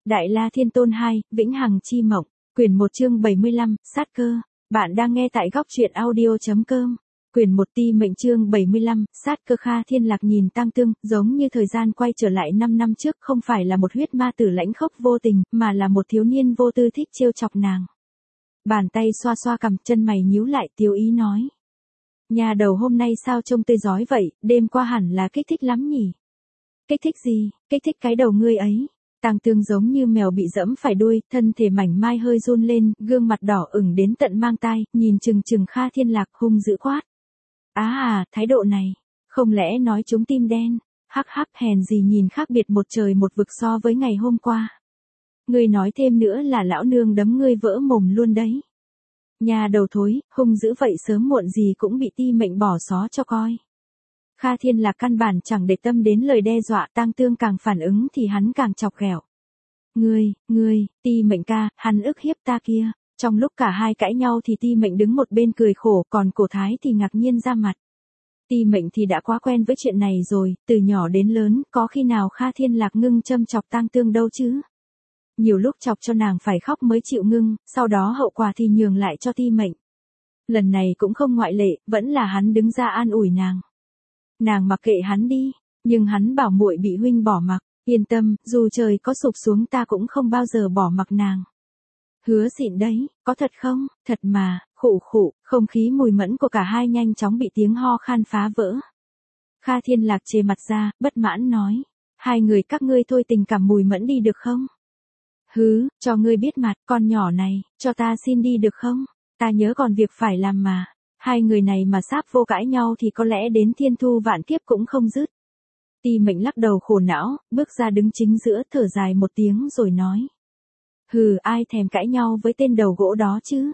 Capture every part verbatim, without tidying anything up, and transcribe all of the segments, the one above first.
Đại La Thiên Tôn hai, Vĩnh Hằng Chi Mộng, quyển một chương bảy mươi lăm, sát cơ. Bạn đang nghe tại góc truyện audio.com. Quyển một Ti Mệnh chương bảy mươi lăm, sát cơ. Kha Thiên Lạc nhìn Tang Tương, giống như thời gian quay trở lại năm năm trước, không phải là một huyết ma tử lãnh khốc vô tình, mà là một thiếu niên vô tư thích trêu chọc nàng. Bàn tay xoa xoa cằm, chân mày nhíu lại, tiêu ý nói: nhà đầu hôm nay sao trông tươi rói vậy, đêm qua hẳn là kích thích lắm nhỉ? Kích thích gì? Kích thích cái đầu ngươi ấy. Tang Tương giống như mèo bị dẫm phải đuôi, thân thể mảnh mai hơi run lên, gương mặt đỏ ửng đến tận mang tai, nhìn chừng chừng Kha Thiên Lạc, hung dữ quát: á à, thái độ này, không lẽ nói chúng tim đen? Hắc hắc, hèn gì nhìn khác biệt một trời một vực so với ngày hôm qua. Ngươi nói thêm nữa là lão nương đấm ngươi vỡ mồm luôn đấy. Nhà đầu thối, hung dữ vậy sớm muộn gì cũng bị Ti Mệnh bỏ xó cho coi. Kha Thiên Lạc căn bản chẳng để tâm đến lời đe dọa, Tang Tương càng phản ứng thì hắn càng chọc ghẹo. Ngươi, ngươi, Ti Mệnh ca, hắn ức hiếp ta kia. Trong lúc cả hai cãi nhau thì Ti Mệnh đứng một bên cười khổ, còn Cổ Thái thì ngạc nhiên ra mặt. Ti Mệnh thì đã quá quen với chuyện này rồi, từ nhỏ đến lớn, có khi nào Kha Thiên Lạc ngưng châm chọc Tang Tương đâu chứ. Nhiều lúc chọc cho nàng phải khóc mới chịu ngưng, sau đó hậu quả thì nhường lại cho Ti Mệnh. Lần này cũng không ngoại lệ, vẫn là hắn đứng ra an ủi nàng. Nàng mặc kệ hắn đi, nhưng hắn bảo muội bị huynh bỏ mặc, yên tâm, dù trời có sụp xuống ta cũng không bao giờ bỏ mặc nàng. Hứa xịn đấy, có thật không? Thật mà. Khụ khụ, không khí mùi mẫn của cả hai nhanh chóng bị tiếng ho khan phá vỡ. Kha Thiên Lạc chề mặt ra, bất mãn nói: hai người các ngươi thôi tình cảm mùi mẫn đi được không? Hứ, cho ngươi biết mặt, con nhỏ này, cho ta xin đi được không? Ta nhớ còn việc phải làm mà. Hai người này mà sáp vô cãi nhau thì có lẽ đến thiên thu vạn kiếp cũng không dứt. Ti Mệnh lắc đầu khổ não, bước ra đứng chính giữa, thở dài một tiếng rồi nói: hừ, ai thèm cãi nhau với tên đầu gỗ đó chứ?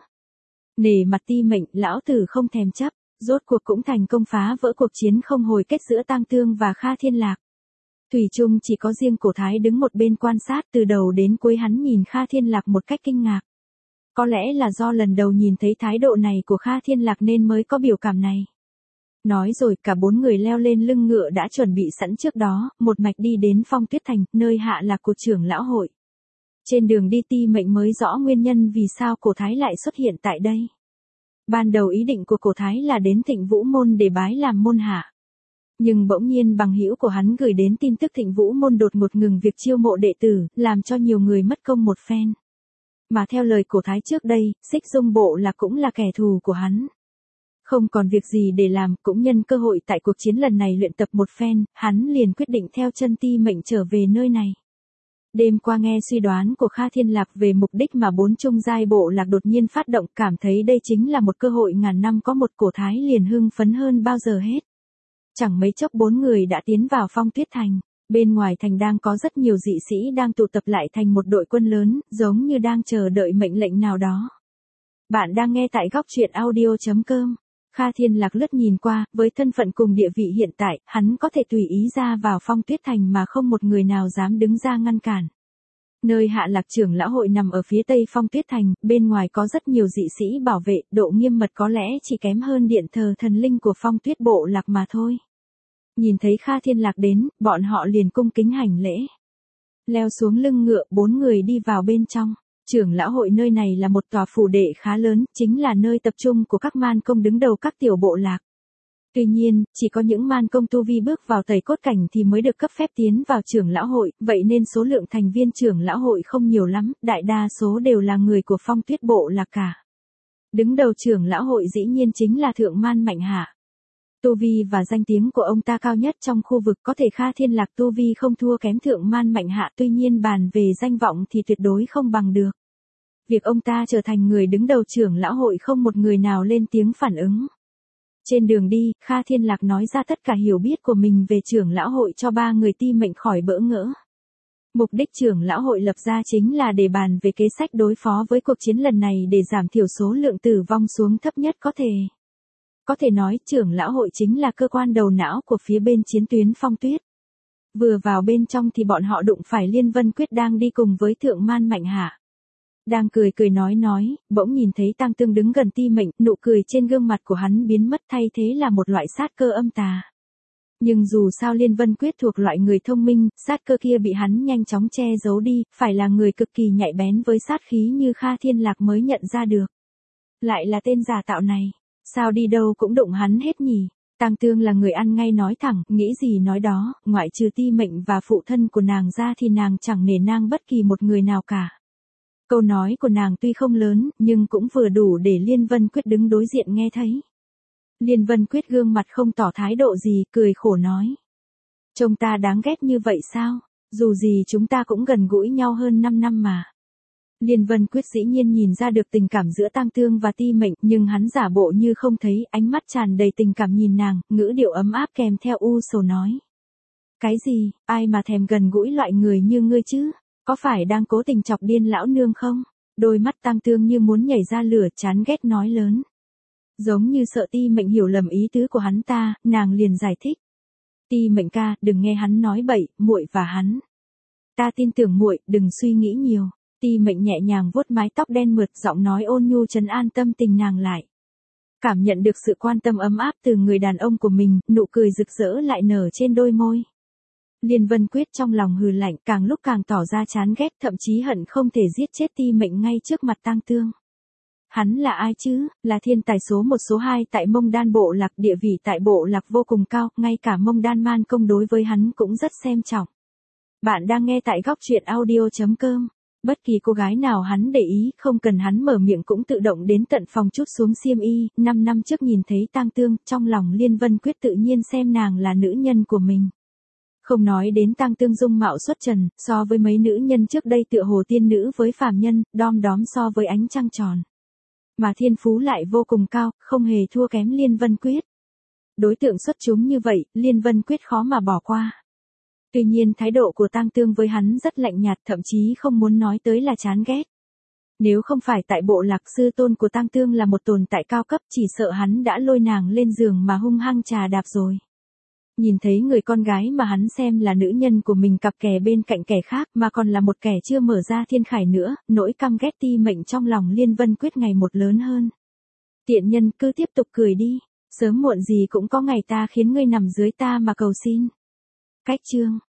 Nể mặt Ti Mệnh, lão tử không thèm chấp. Rốt cuộc cũng thành công phá vỡ cuộc chiến không hồi kết giữa Tang Tương và Kha Thiên Lạc. Thủy chung chỉ có riêng Cổ Thái đứng một bên quan sát, từ đầu đến cuối hắn nhìn Kha Thiên Lạc một cách kinh ngạc. Có lẽ là do lần đầu nhìn thấy thái độ này của Kha Thiên Lạc nên mới có biểu cảm này. Nói rồi cả bốn người leo lên lưng ngựa đã chuẩn bị sẵn trước đó, một mạch đi đến Phong Tuyết Thành, nơi hạ lạc của trưởng lão hội. Trên đường đi Ti Mệnh mới rõ nguyên nhân vì sao Cổ Thái lại xuất hiện tại đây. Ban đầu ý định của Cổ Thái là đến Thịnh Vũ Môn để bái làm môn hạ. Nhưng bỗng nhiên bằng hữu của hắn gửi đến tin tức Thịnh Vũ Môn đột ngột ngừng việc chiêu mộ đệ tử, làm cho nhiều người mất công một phen. Mà theo lời Cổ Thái trước đây, Xích Dung Bộ là cũng là kẻ thù của hắn. Không còn việc gì để làm, cũng nhân cơ hội tại cuộc chiến lần này luyện tập một phen, hắn liền quyết định theo chân Ti Mệnh trở về nơi này. Đêm qua nghe suy đoán của Kha Thiên Lạc về mục đích mà bốn trung giai bộ lạc đột nhiên phát động, cảm thấy đây chính là một cơ hội ngàn năm có một, Cổ Thái liền hưng phấn hơn bao giờ hết. Chẳng mấy chốc bốn người đã tiến vào Phong Tuyết Thành. Bên ngoài thành đang có rất nhiều dị sĩ đang tụ tập lại thành một đội quân lớn, giống như đang chờ đợi mệnh lệnh nào đó. Bạn đang nghe tại góc truyện audio.com. Kha Thiên Lạc lướt nhìn qua, với thân phận cùng địa vị hiện tại, hắn có thể tùy ý ra vào Phong Tuyết Thành mà không một người nào dám đứng ra ngăn cản. Nơi hạ lạc trưởng lão hội nằm ở phía tây Phong Tuyết Thành, bên ngoài có rất nhiều dị sĩ bảo vệ, độ nghiêm mật có lẽ chỉ kém hơn điện thờ thần linh của Phong Tuyết bộ lạc mà thôi. Nhìn thấy Kha Thiên Lạc đến, bọn họ liền cung kính hành lễ. Leo xuống lưng ngựa, bốn người đi vào bên trong. Trưởng lão hội nơi này là một tòa phủ đệ khá lớn, chính là nơi tập trung của các man công đứng đầu các tiểu bộ lạc. Tuy nhiên, chỉ có những man công tu vi bước vào tẩy cốt cảnh thì mới được cấp phép tiến vào trưởng lão hội, vậy nên số lượng thành viên trưởng lão hội không nhiều lắm, đại đa số đều là người của Phong Tuyết bộ lạc cả. Đứng đầu trưởng lão hội dĩ nhiên chính là Thượng Man Mạnh Hạ. Tu vi và danh tiếng của ông ta cao nhất trong khu vực, có thể Kha Thiên Lạc tu vi không thua kém Thượng Man Mạnh Hạ, tuy nhiên bàn về danh vọng thì tuyệt đối không bằng được. Việc ông ta trở thành người đứng đầu trưởng lão hội không một người nào lên tiếng phản ứng. Trên đường đi, Kha Thiên Lạc nói ra tất cả hiểu biết của mình về trưởng lão hội cho ba người Ti Mệnh khỏi bỡ ngỡ. Mục đích trưởng lão hội lập ra chính là để bàn về kế sách đối phó với cuộc chiến lần này để giảm thiểu số lượng tử vong xuống thấp nhất có thể. Có thể nói trưởng lão hội chính là cơ quan đầu não của phía bên chiến tuyến Phong Tuyết. Vừa vào bên trong thì bọn họ đụng phải Liên Vân Quyết đang đi cùng với Thượng Man Mạnh Hạ. Đang cười cười nói nói, bỗng nhìn thấy Tang Tương đứng gần Ti Mệnh, nụ cười trên gương mặt của hắn biến mất thay thế là một loại sát cơ âm tà. Nhưng dù sao Liên Vân Quyết thuộc loại người thông minh, sát cơ kia bị hắn nhanh chóng che giấu đi, phải là người cực kỳ nhạy bén với sát khí như Kha Thiên Lạc mới nhận ra được. Lại là tên giả tạo này, sao đi đâu cũng đụng hắn hết nhỉ? Tang Tương là người ăn ngay nói thẳng, nghĩ gì nói đó, ngoại trừ Ti Mệnh và phụ thân của nàng ra thì nàng chẳng nể nang bất kỳ một người nào cả. Câu nói của nàng tuy không lớn, nhưng cũng vừa đủ để Liên Vân Quyết đứng đối diện nghe thấy. Liên Vân Quyết gương mặt không tỏ thái độ gì, cười khổ nói. Trông ta đáng ghét như vậy sao? Dù gì chúng ta cũng gần gũi nhau hơn năm năm mà. Liên Vân Quyết dĩ nhiên nhìn ra được tình cảm giữa Tang Tương và Ti Mệnh, nhưng hắn giả bộ như không thấy, ánh mắt tràn đầy tình cảm nhìn nàng, ngữ điệu ấm áp kèm theo u sầu nói. Cái gì, ai mà thèm gần gũi loại người như ngươi chứ? Có phải đang cố tình chọc điên lão nương không? Đôi mắt Tang Tương như muốn nhảy ra lửa, chán ghét nói lớn. Giống như sợ Ti Mệnh hiểu lầm ý tứ của hắn ta, nàng liền giải thích. Ti Mệnh ca, đừng nghe hắn nói bậy, muội và hắn. Ta tin tưởng muội, đừng suy nghĩ nhiều. Ti Mệnh nhẹ nhàng vuốt mái tóc đen mượt, giọng nói ôn nhu trấn an tâm tình nàng lại. Cảm nhận được sự quan tâm ấm áp từ người đàn ông của mình, nụ cười rực rỡ lại nở trên đôi môi. Liên Vân Quyết trong lòng hừ lạnh, càng lúc càng tỏ ra chán ghét, thậm chí hận không thể giết chết Ti Mệnh ngay trước mặt Tang Tương. Hắn là ai chứ? Là thiên tài số một số hai tại Mông Đan bộ lạc, địa vị tại bộ lạc vô cùng cao, ngay cả Mông Đan Man công đối với hắn cũng rất xem trọng. Bạn đang nghe tại góc truyện audio chấm com. Bất kỳ cô gái nào hắn để ý, không cần hắn mở miệng cũng tự động đến tận phòng trút xuống xiêm y. Năm năm trước nhìn thấy Tang Tương, trong lòng Liên Vân Quyết tự nhiên xem nàng là nữ nhân của mình. Không nói đến Tang Tương dung mạo xuất trần, so với mấy nữ nhân trước đây tựa hồ tiên nữ với phàm nhân, đom đóm so với ánh trăng tròn. Mà thiên phú lại vô cùng cao, không hề thua kém Liên Vân Quyết. Đối tượng xuất chúng như vậy, Liên Vân Quyết khó mà bỏ qua. Tuy nhiên thái độ của Tang Tương với hắn rất lạnh nhạt, thậm chí không muốn nói tới là chán ghét. Nếu không phải tại bộ lạc, sư tôn của Tang Tương là một tồn tại cao cấp, chỉ sợ hắn đã lôi nàng lên giường mà hung hăng trà đạp rồi. Nhìn thấy người con gái mà hắn xem là nữ nhân của mình cặp kè bên cạnh kẻ khác, mà còn là một kẻ chưa mở ra thiên khải nữa, nỗi căm ghét Ti Mệnh trong lòng Liên Vân Quyết ngày một lớn hơn. Tiện nhân, cứ tiếp tục cười đi, sớm muộn gì cũng có ngày ta khiến ngươi nằm dưới ta mà cầu xin. Cách chương